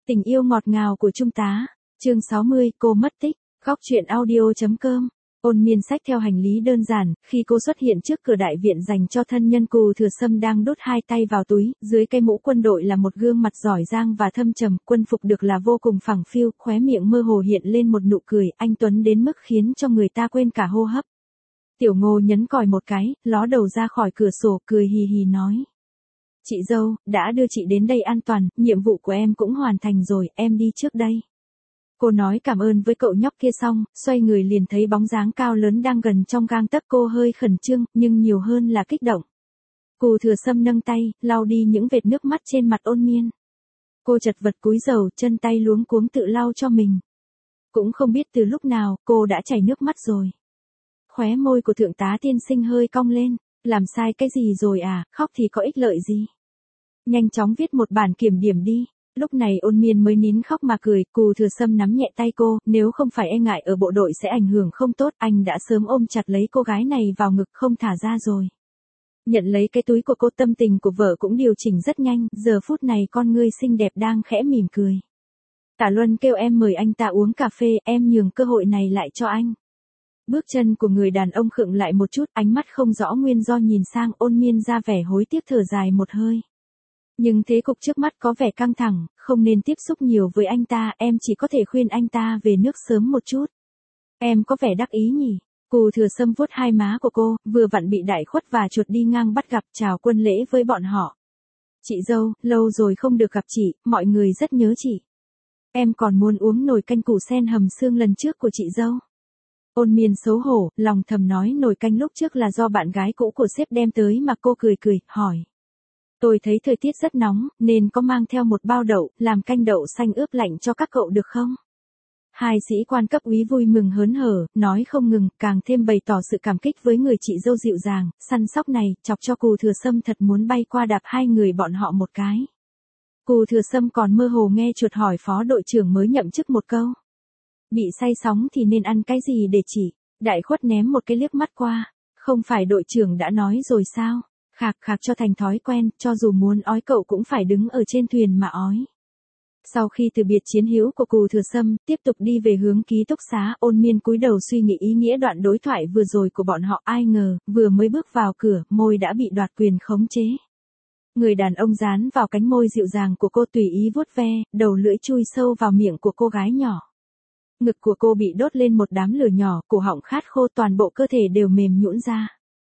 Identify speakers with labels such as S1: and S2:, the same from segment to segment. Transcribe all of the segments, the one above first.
S1: Tình yêu ngọt ngào của Trung tá. Chương 60, cô mất tích. Góc truyện audio.com. Ôn Miên xách theo hành lý đơn giản, khi cô xuất hiện trước cửa đại viện dành cho thân nhân Cù Thừa Sâm đang đút hai tay vào túi, dưới cái mũ quân đội là một gương mặt giỏi giang và thâm trầm, quân phục được là vô cùng phẳng phiu, khóe miệng mơ hồ hiện lên một nụ cười, anh tuấn đến mức khiến cho người ta quên cả hô hấp. Tiểu Ngô nhấn còi một cái, ló đầu ra khỏi cửa sổ, cười hì hì nói. Chị dâu, đã đưa chị đến đây an toàn, nhiệm vụ của em cũng hoàn thành rồi, em đi trước đây. Cô nói cảm ơn với cậu nhóc kia xong, xoay người liền thấy bóng dáng cao lớn đang gần trong gang tấc, cô hơi khẩn trương, nhưng nhiều hơn là kích động. Cù Thừa Sâm nâng tay, lau đi những vệt nước mắt trên mặt Ôn Miên. Cô chật vật cúi đầu, chân tay luống cuống tự lau cho mình. Cũng không biết từ lúc nào, cô đã chảy nước mắt rồi. Khóe môi của thượng tá tiên sinh hơi cong lên, làm sai cái gì rồi à, khóc thì có ích lợi gì. Nhanh chóng viết một bản kiểm điểm đi. Lúc này Ôn Miên mới nín khóc mà cười, Cù Thừa Sâm nắm nhẹ tay cô, nếu không phải e ngại ở bộ đội sẽ ảnh hưởng không tốt, anh đã sớm ôm chặt lấy cô gái này vào ngực không thả ra rồi. Nhận lấy cái túi của cô, tâm tình của vợ cũng điều chỉnh rất nhanh, giờ phút này con ngươi xinh đẹp đang khẽ mỉm cười. Tả Luân kêu em mời anh ta uống cà phê, em nhường cơ hội này lại cho anh. Bước chân của người đàn ông khựng lại một chút, ánh mắt không rõ nguyên do nhìn sang Ôn Miên, ra vẻ hối tiếc thở dài một hơi. Nhưng thế cục trước mắt có vẻ căng thẳng, không nên tiếp xúc nhiều với anh ta, em chỉ có thể khuyên anh ta về nước sớm một chút. Em có vẻ đắc ý nhỉ? Cù Thừa Sâm vuốt hai má của cô, vừa vặn bị Đại Khuất và Chuột đi ngang bắt gặp, chào quân lễ với bọn họ. Chị dâu, lâu rồi không được gặp chị, mọi người rất nhớ chị. Em còn muốn uống nồi canh củ sen hầm xương lần trước của chị dâu. Ôn Miên xấu hổ, lòng thầm nói nồi canh lúc trước là do bạn gái cũ của sếp đem tới mà cô cười cười, hỏi. Tôi thấy thời tiết rất nóng, nên có mang theo một bao đậu, làm canh đậu xanh ướp lạnh cho các cậu được không? Hai sĩ quan cấp úy vui mừng hớn hở, nói không ngừng, càng thêm bày tỏ sự cảm kích với người chị dâu dịu dàng, săn sóc này, chọc cho Cù Thừa Sâm thật muốn bay qua đạp hai người bọn họ một cái. Cù Thừa Sâm còn mơ hồ nghe Chuột hỏi phó đội trưởng mới nhậm chức một câu. Bị say sóng thì nên ăn cái gì để chỉ? Đại Khuất ném một cái liếc mắt qua, không phải đội trưởng đã nói rồi sao? Khạc khạc cho thành thói quen, cho dù muốn ói cậu cũng phải đứng ở trên thuyền mà ói. Sau khi từ biệt chiến hữu của Cù Thừa Sâm, tiếp tục đi về hướng ký túc xá, Ôn Miên cúi đầu suy nghĩ ý nghĩa đoạn đối thoại vừa rồi của bọn họ, ai ngờ, vừa mới bước vào cửa, môi đã bị đoạt quyền khống chế. Người đàn ông dán vào cánh môi dịu dàng của cô tùy ý vuốt ve, đầu lưỡi chui sâu vào miệng của cô gái nhỏ. Ngực của cô bị đốt lên một đám lửa nhỏ, cổ họng khát khô, toàn bộ cơ thể đều mềm nhũn ra.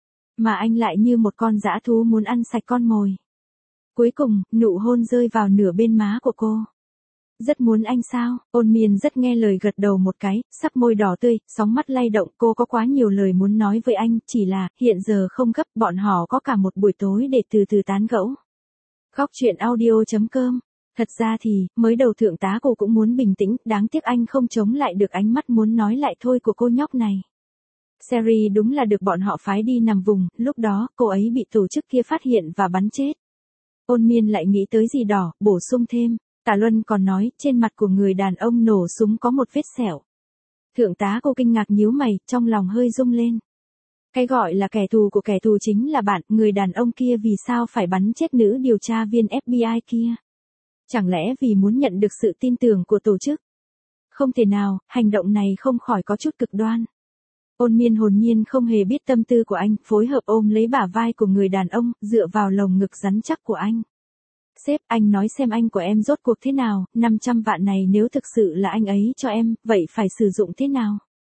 S1: Mà anh lại như một con dã thú muốn ăn sạch con mồi. Cuối cùng, nụ hôn rơi vào nửa bên má của cô. Rất muốn anh sao? Ôn Miên rất nghe lời gật đầu một cái, sắc môi đỏ tươi, sóng mắt lay động, cô có quá nhiều lời muốn nói với anh, chỉ là, hiện giờ không gấp, bọn họ có cả một buổi tối để từ từ tán gẫu. Góc truyện audio.com. Thật ra thì, mới đầu thượng tá cô cũng muốn bình tĩnh, đáng tiếc anh không chống lại được ánh mắt muốn nói lại thôi của cô nhóc này. Sherry đúng là được bọn họ phái đi nằm vùng, lúc đó, cô ấy bị tổ chức kia phát hiện và bắn chết. Ôn Miên lại nghĩ tới gì đỏ, bổ sung thêm, Tả Luân còn nói, trên mặt của người đàn ông nổ súng có một vết sẹo. Thượng tá cô kinh ngạc nhíu mày, trong lòng hơi rung lên. Cái gọi là kẻ thù của kẻ thù chính là bạn, người đàn ông kia vì sao phải bắn chết nữ điều tra viên FBI kia? Chẳng lẽ vì muốn nhận được sự tin tưởng của tổ chức? Không thể nào, hành động này không khỏi có chút cực đoan. Ôn Miên hồn nhiên không hề biết tâm tư của anh, phối hợp ôm lấy bả vai của người đàn ông, dựa vào lồng ngực rắn chắc của anh. Sếp, anh nói xem anh của em rốt cuộc thế nào, 500 vạn này nếu thực sự là anh ấy cho em, vậy phải sử dụng thế nào?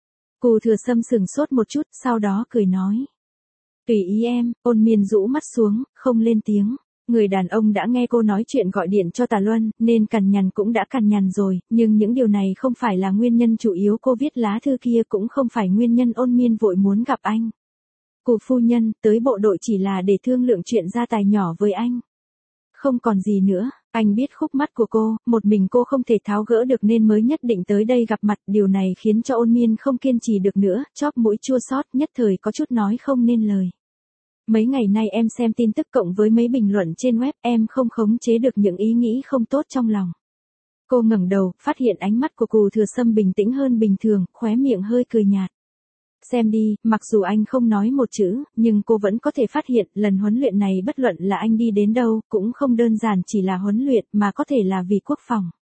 S1: Cù Thừa Sâm sừng sốt một chút, sau đó cười nói. Tùy ý em, Ôn Miên rũ mắt xuống, không lên tiếng. Người đàn ông đã nghe cô nói chuyện gọi điện cho Tả Luân, nên cằn nhằn cũng đã cằn nhằn rồi, nhưng những điều này không phải là nguyên nhân chủ yếu, cô viết lá thư kia cũng không phải nguyên nhân Ôn Miên vội muốn gặp anh. Cụ phu nhân, tới bộ đội chỉ là để thương lượng chuyện gia tài nhỏ với anh. Không còn gì nữa, anh biết khúc mắc của cô, một mình cô không thể tháo gỡ được nên mới nhất định tới đây gặp mặt, điều này khiến cho Ôn Miên không kiên trì được nữa, chóp mũi chua xót, nhất thời có chút nói không nên lời. Mấy ngày nay em xem tin tức cộng với mấy bình luận trên web, em không khống chế được những ý nghĩ không tốt trong lòng. Cô ngẩng đầu, phát hiện ánh mắt của Cù Thừa Sâm bình tĩnh hơn bình thường, khóe miệng hơi cười nhạt. Xem đi, mặc dù anh không nói một chữ, nhưng cô vẫn có thể phát hiện, lần huấn luyện này bất luận là anh đi đến đâu, cũng không đơn giản chỉ là huấn luyện, mà có thể là vì quốc phòng.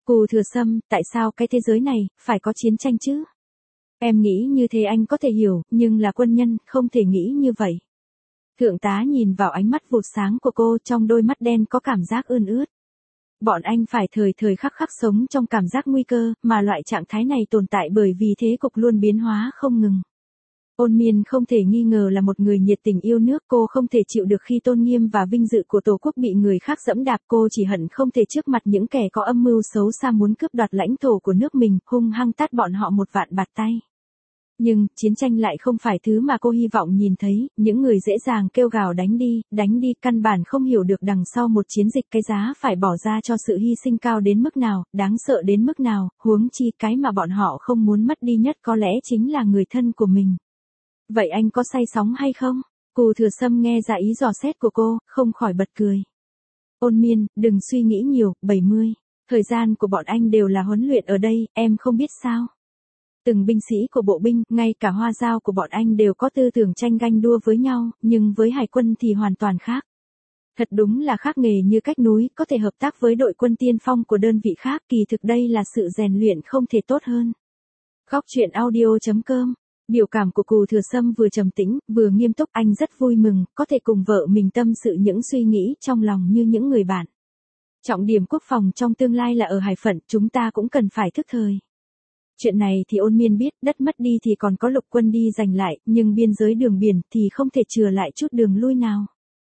S1: Cù Thừa Sâm, tại sao cái thế giới này, phải có chiến tranh chứ? Em nghĩ như thế anh có thể hiểu, nhưng là quân nhân, không thể nghĩ như vậy. Thượng tá nhìn vào ánh mắt vụt sáng của cô, trong đôi mắt đen có cảm giác ươn ướt. Bọn anh phải thời thời khắc khắc sống trong cảm giác nguy cơ, mà loại trạng thái này tồn tại bởi vì thế cục luôn biến hóa không ngừng. Ôn Miên không thể nghi ngờ là một người nhiệt tình yêu nước, cô không thể chịu được khi tôn nghiêm và vinh dự của Tổ quốc bị người khác dẫm đạp, cô chỉ hận không thể trước mặt những kẻ có âm mưu xấu xa muốn cướp đoạt lãnh thổ của nước mình, hung hăng tát bọn họ một vạn bạt tay. Nhưng, chiến tranh lại không phải thứ mà cô hy vọng nhìn thấy, những người dễ dàng kêu gào đánh đi, căn bản không hiểu được đằng sau một chiến dịch cái giá phải bỏ ra cho sự hy sinh cao đến mức nào, đáng sợ đến mức nào, huống chi cái mà bọn họ không muốn mất đi nhất có lẽ chính là người thân của mình. Vậy anh có say sóng hay không? Cù Thừa Sâm nghe ra ý dò xét của cô, không khỏi bật cười. Ôn Miên, đừng suy nghĩ nhiều, 70. Thời gian của bọn anh đều là huấn luyện ở đây, em không biết sao. Từng binh sĩ của bộ binh, ngay cả hoa dao của bọn anh đều có tư tưởng tranh ganh đua với nhau, nhưng với hải quân thì hoàn toàn khác. Thật đúng là khác nghề như cách núi, có thể hợp tác với đội quân tiên phong của đơn vị khác, kỳ thực đây là sự rèn luyện không thể tốt hơn. Góc truyện audio.com. Biểu cảm của Cù Thừa Sâm vừa trầm tĩnh, vừa nghiêm túc, anh rất vui mừng, có thể cùng vợ mình tâm sự những suy nghĩ trong lòng như những người bạn. Trọng điểm quốc phòng trong tương lai là ở hải phận, chúng ta cũng cần phải thức thời. Chuyện này thì Ôn Miên biết, đất mất đi thì còn có lục quân đi giành lại, nhưng biên giới đường biển thì không thể chừa lại chút đường lui nào.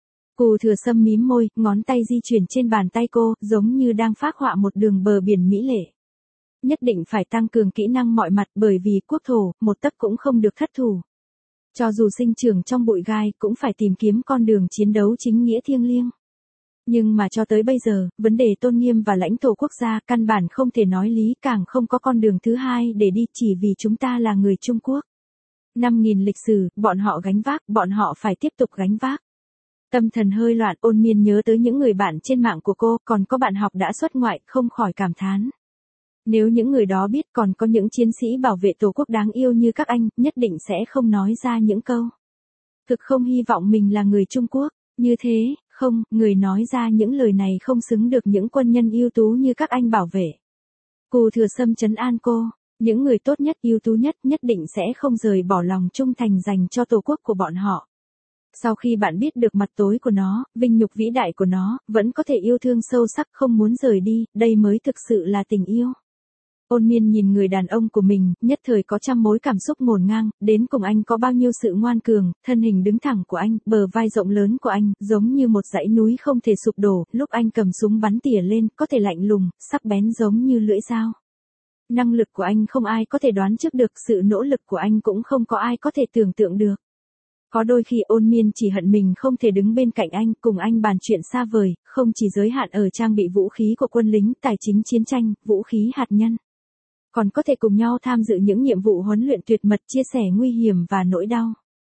S1: Cù Thừa Sâm mím môi, ngón tay di chuyển trên bàn tay cô, giống như đang phác họa một đường bờ biển mỹ lệ. Nhất định phải tăng cường kỹ năng mọi mặt bởi vì quốc thổ, một tấc cũng không được thất thủ. Cho dù sinh trưởng trong bụi gai cũng phải tìm kiếm con đường chiến đấu chính nghĩa thiêng liêng. Nhưng mà cho tới bây giờ, vấn đề tôn nghiêm và lãnh thổ quốc gia căn bản không thể nói lý, càng không có con đường thứ hai để đi chỉ vì chúng ta là người Trung Quốc. 5.000 lịch sử, bọn họ gánh vác, bọn họ phải tiếp tục gánh vác. Tâm thần hơi loạn, Ôn Miên nhớ tới những người bạn trên mạng của cô, còn có bạn học đã xuất ngoại, không khỏi cảm thán. Nếu những người đó biết còn có những chiến sĩ bảo vệ Tổ quốc đáng yêu như các anh, nhất định sẽ không nói ra những câu. Thực không hy vọng mình là người Trung Quốc, như thế, không, người nói ra những lời này không xứng được những quân nhân ưu tú như các anh bảo vệ. Cù Thừa Sâm trấn an cô, những người tốt nhất ưu tú nhất định sẽ không rời bỏ lòng trung thành dành cho Tổ quốc của bọn họ. Sau khi bạn biết được mặt tối của nó, vinh nhục vĩ đại của nó, vẫn có thể yêu thương sâu sắc không muốn rời đi, đây mới thực sự là tình yêu. Ôn Miên nhìn người đàn ông của mình, nhất thời có trăm mối cảm xúc ngổn ngang, đến cùng anh có bao nhiêu sự ngoan cường, thân hình đứng thẳng của anh, bờ vai rộng lớn của anh, giống như một dãy núi không thể sụp đổ, lúc anh cầm súng bắn tỉa lên, có thể lạnh lùng, sắc bén giống như lưỡi dao. Năng lực của anh không ai có thể đoán trước được, sự nỗ lực của anh cũng không có ai có thể tưởng tượng được. Có đôi khi Ôn Miên chỉ hận mình không thể đứng bên cạnh anh, cùng anh bàn chuyện xa vời, không chỉ giới hạn ở trang bị vũ khí của quân lính, tài chính chiến tranh, vũ khí hạt nhân. Còn có thể cùng nhau tham dự những nhiệm vụ huấn luyện tuyệt mật, chia sẻ nguy hiểm và nỗi đau.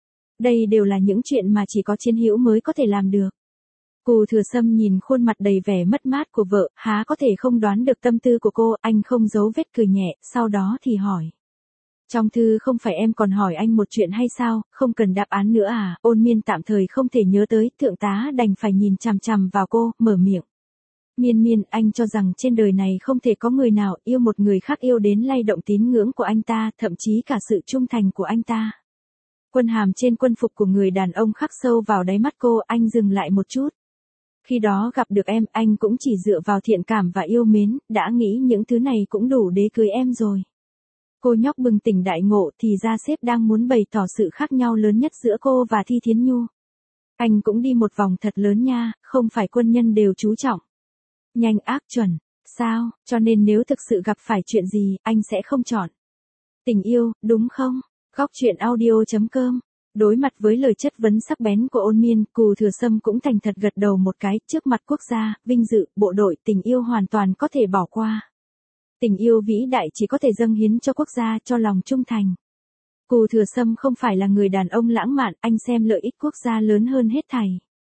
S1: Đây đều là những chuyện mà chỉ có chiến hữu mới có thể làm được. Cù Thừa Sâm nhìn khuôn mặt đầy vẻ mất mát của vợ, há có thể không đoán được tâm tư của cô, anh không giấu vết cười nhẹ, sau đó thì hỏi. Trong thư không phải em còn hỏi anh một chuyện hay sao, không cần đáp án nữa à? Ôn Miên tạm thời không thể nhớ tới, thượng tá đành phải nhìn chằm chằm vào cô, mở miệng. Miên, anh cho rằng trên đời này không thể có người nào yêu một người khác yêu đến lay động tín ngưỡng của anh ta, thậm chí cả sự trung thành của anh ta. Quân hàm trên quân phục của người đàn ông khắc sâu vào đáy mắt cô, anh dừng lại một chút. Khi đó gặp được em, anh cũng chỉ dựa vào thiện cảm và yêu mến, đã nghĩ những thứ này cũng đủ để cưới em rồi. Cô nhóc bừng tỉnh đại ngộ thì ra sếp đang muốn bày tỏ sự khác nhau lớn nhất giữa cô và Thi Thiến Nhu. Anh cũng đi một vòng thật lớn nha, không phải quân nhân đều chú trọng. Nhanh ác chuẩn, sao, cho nên nếu thực sự gặp phải chuyện gì, anh sẽ không chọn. Tình yêu, đúng không? Góc truyện audio.com. Đối mặt với lời chất vấn sắc bén của Ôn Miên, Cù Thừa Sâm cũng thành thật gật đầu một cái, trước mặt quốc gia, vinh dự, bộ đội, tình yêu hoàn toàn có thể bỏ qua. Tình yêu vĩ đại chỉ có thể dâng hiến cho quốc gia, cho lòng trung thành. Cù Thừa Sâm không phải là người đàn ông lãng mạn, anh xem lợi ích quốc gia lớn hơn hết thảy.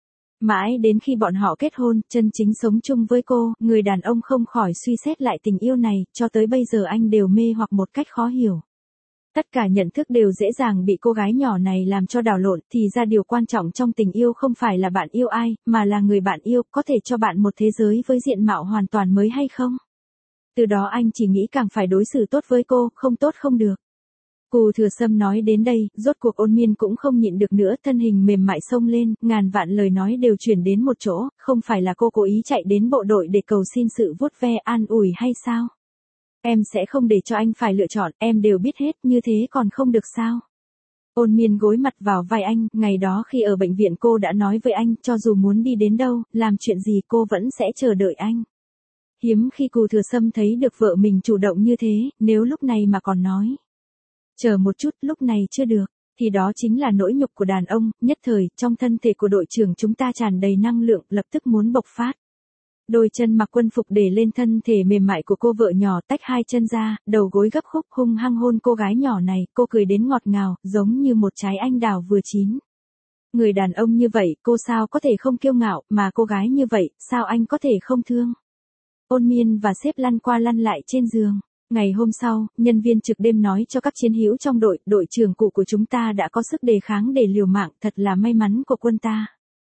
S1: Mãi đến khi bọn họ kết hôn, chân chính sống chung với cô, người đàn ông không khỏi suy xét lại tình yêu này, cho tới bây giờ anh đều mê hoặc một cách khó hiểu. Tất cả nhận thức đều dễ dàng bị cô gái nhỏ này làm cho đảo lộn, thì ra điều quan trọng trong tình yêu không phải là bạn yêu ai, mà là người bạn yêu, có thể cho bạn một thế giới với diện mạo hoàn toàn mới hay không? Từ đó anh chỉ nghĩ càng phải đối xử tốt với cô, không tốt không được. Cù Thừa Sâm nói đến đây, rốt cuộc Ôn Miên cũng không nhịn được nữa, thân hình mềm mại xông lên, ngàn vạn lời nói đều chuyển đến một chỗ, không phải là cô cố ý chạy đến bộ đội để cầu xin sự vuốt ve an ủi hay sao? Em sẽ không để cho anh phải lựa chọn, em đều biết hết, như thế còn không được sao? Ôn Miên gối mặt vào vai anh, ngày đó khi ở bệnh viện cô đã nói với anh, cho dù muốn đi đến đâu, làm chuyện gì cô vẫn sẽ chờ đợi anh. Hiếm khi Cù Thừa Sâm thấy được vợ mình chủ động như thế, nếu lúc này mà còn nói chờ một chút, lúc này chưa được, thì đó chính là nỗi nhục của đàn ông, nhất thời, trong thân thể của đội trưởng chúng ta tràn đầy năng lượng, lập tức muốn bộc phát. Đôi chân mặc quân phục để lên thân thể mềm mại của cô vợ nhỏ, tách hai chân ra, đầu gối gấp khúc hung hăng hôn cô gái nhỏ này, cô cười đến ngọt ngào, giống như một trái anh đào vừa chín. Người đàn ông như vậy, cô sao có thể không kiêu ngạo, mà cô gái như vậy, sao anh có thể không thương? Ôn Miên và sếp lăn qua lăn lại trên giường. Ngày hôm sau, nhân viên trực đêm nói cho các chiến hữu trong đội, đội trưởng cụ của chúng ta đã có sức đề kháng để liều mạng, thật là may mắn của quân ta.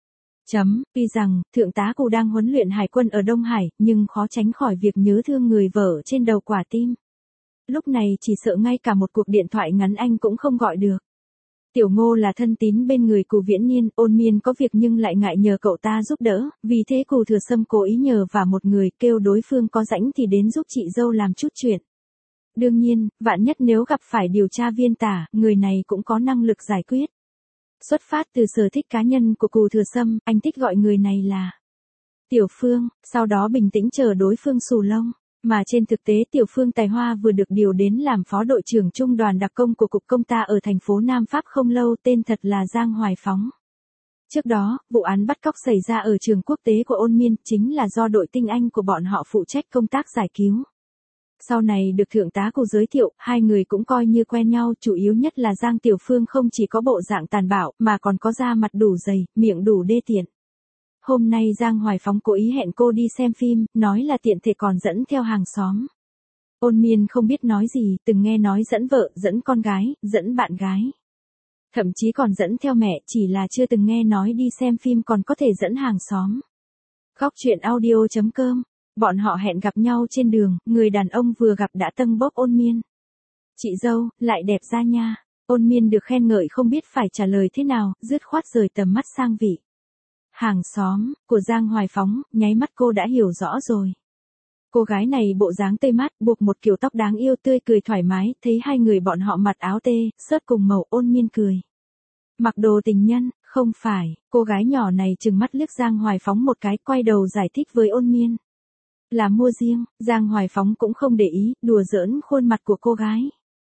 S1: Tuy rằng, thượng tá cụ đang huấn luyện hải quân ở Đông Hải, nhưng khó tránh khỏi việc nhớ thương người vợ trên đầu quả tim. Lúc này chỉ sợ ngay cả một cuộc điện thoại ngắn anh cũng không gọi được. Tiểu Ngô là thân tín bên người Cù Viễn Nhiên, Ôn Miên có việc nhưng lại ngại nhờ cậu ta giúp đỡ, vì thế Cù Thừa Sâm cố ý nhờ và một người, kêu đối phương có rảnh thì đến giúp chị dâu làm chút chuyện. Đương nhiên, vạn nhất nếu gặp phải điều tra viên Tả, người này cũng có năng lực giải quyết. Xuất phát từ sở thích cá nhân của Cù Thừa Sâm, anh thích gọi người này là Tiểu Phương, sau đó bình tĩnh chờ đối phương xù lông. Mà trên thực tế Tiểu Phương tài hoa vừa được điều đến làm phó đội trưởng trung đoàn đặc công của Cục Công ta ở thành phố Nam Pháp không lâu, tên thật là Giang Hoài Phóng. Trước đó, vụ án bắt cóc xảy ra ở trường quốc tế của Ôn Miên, chính là do đội tinh anh của bọn họ phụ trách công tác giải cứu. Sau này được thượng tá Cù giới thiệu, hai người cũng coi như quen nhau, chủ yếu nhất là Giang Tiểu Phương không chỉ có bộ dạng tàn bạo, mà còn có da mặt đủ dày, miệng đủ đê tiện. Hôm nay Giang Hoài Phóng cố ý hẹn cô đi xem phim, nói là tiện thể còn dẫn theo hàng xóm. Ôn Miên không biết nói gì, từng nghe nói dẫn vợ, dẫn con gái, dẫn bạn gái. Thậm chí còn dẫn theo mẹ, chỉ là chưa từng nghe nói đi xem phim còn có thể dẫn hàng xóm. Góc truyện audio.com. Bọn họ hẹn gặp nhau trên đường, người đàn ông vừa gặp đã tâng bốc Ôn Miên. Chị dâu, lại đẹp ra nha. Ôn Miên được khen ngợi không biết phải trả lời thế nào, dứt khoát rời tầm mắt sang vị hàng xóm của Giang Hoài Phóng, nháy mắt cô đã hiểu rõ rồi. Cô gái này bộ dáng tây mát, buộc một kiểu tóc đáng yêu, tươi cười thoải mái, thấy hai người bọn họ mặc áo tê, sớt cùng màu. Ôn Miên cười. Mặc đồ tình nhân, không phải, cô gái nhỏ này trừng mắt liếc Giang Hoài Phóng một cái, quay đầu giải thích với Ôn Miên. Là mua riêng, Giang Hoài Phóng cũng không để ý, đùa giỡn khuôn mặt của cô gái.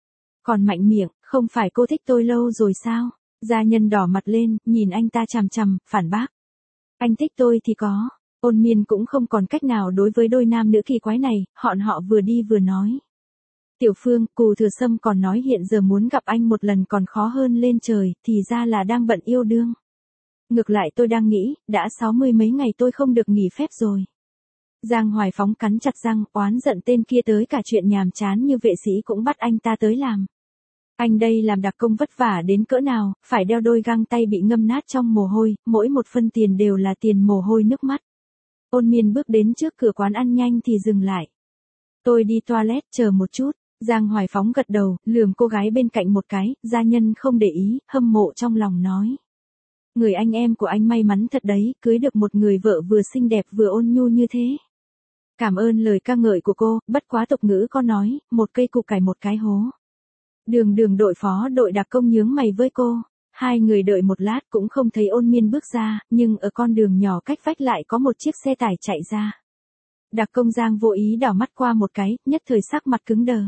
S1: Còn mạnh miệng, không phải cô thích tôi lâu rồi sao? Gia nhân đỏ mặt lên, nhìn anh ta chằm chằm, phản bác. Anh thích tôi thì có. Ôn Miên cũng không còn cách nào đối với đôi nam nữ kỳ quái này, họ vừa đi vừa nói. Tiểu Phương, Cù Thừa Sâm còn nói hiện giờ muốn gặp anh một lần còn khó hơn lên trời, thì ra là đang bận yêu đương. Ngược lại tôi đang nghĩ, đã 60 mấy ngày tôi không được nghỉ phép rồi. Giang Hoài Phóng cắn chặt răng, oán giận tên kia tới cả chuyện nhàm chán như vệ sĩ cũng bắt anh ta tới làm. Anh đây làm đặc công vất vả đến cỡ nào, phải đeo đôi găng tay bị ngâm nát trong mồ hôi, mỗi một phân tiền đều là tiền mồ hôi nước mắt. Ôn Miên bước đến trước cửa quán ăn nhanh thì dừng lại. Tôi đi toilet, chờ một chút. Giang Hoài Phóng gật đầu, lườm cô gái bên cạnh một cái, gia nhân không để ý, hâm mộ trong lòng nói. Người anh em của anh may mắn thật đấy, cưới được một người vợ vừa xinh đẹp vừa ôn nhu như thế. Cảm ơn lời ca ngợi của cô, bất quá tục ngữ có nói, một cây củ cải một cái hố. Đường đội phó đội đặc công nhướng mày với cô. Hai người đợi một lát cũng không thấy Ôn Miên bước ra, nhưng ở con đường nhỏ cách vách lại có một chiếc xe tải chạy ra. Đặc công Giang vô ý đảo mắt qua một cái, nhất thời sắc mặt cứng đờ.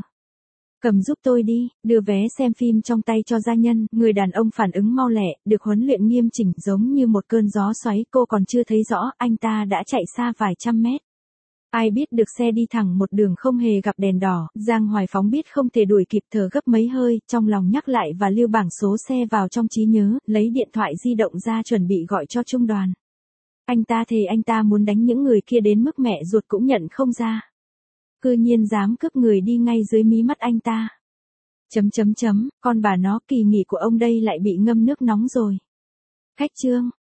S1: Cầm giúp tôi đi, đưa vé xem phim trong tay cho gia nhân, người đàn ông phản ứng mau lẹ, được huấn luyện nghiêm chỉnh giống như một cơn gió xoáy, cô còn chưa thấy rõ, anh ta đã chạy xa vài trăm mét. Ai biết được xe đi thẳng một đường không hề gặp đèn đỏ, Giang Hoài Phóng biết không thể đuổi kịp, thở gấp mấy hơi, trong lòng nhắc lại và lưu bảng số xe vào trong trí nhớ, lấy điện thoại di động ra chuẩn bị gọi cho trung đoàn. Anh ta thề anh ta muốn đánh những người kia đến mức mẹ ruột cũng nhận không ra. Cư nhiên dám cướp người đi ngay dưới mí mắt anh ta. Con bà nó, kỳ nghỉ của ông đây lại bị ngâm nước nóng rồi. Khách trương,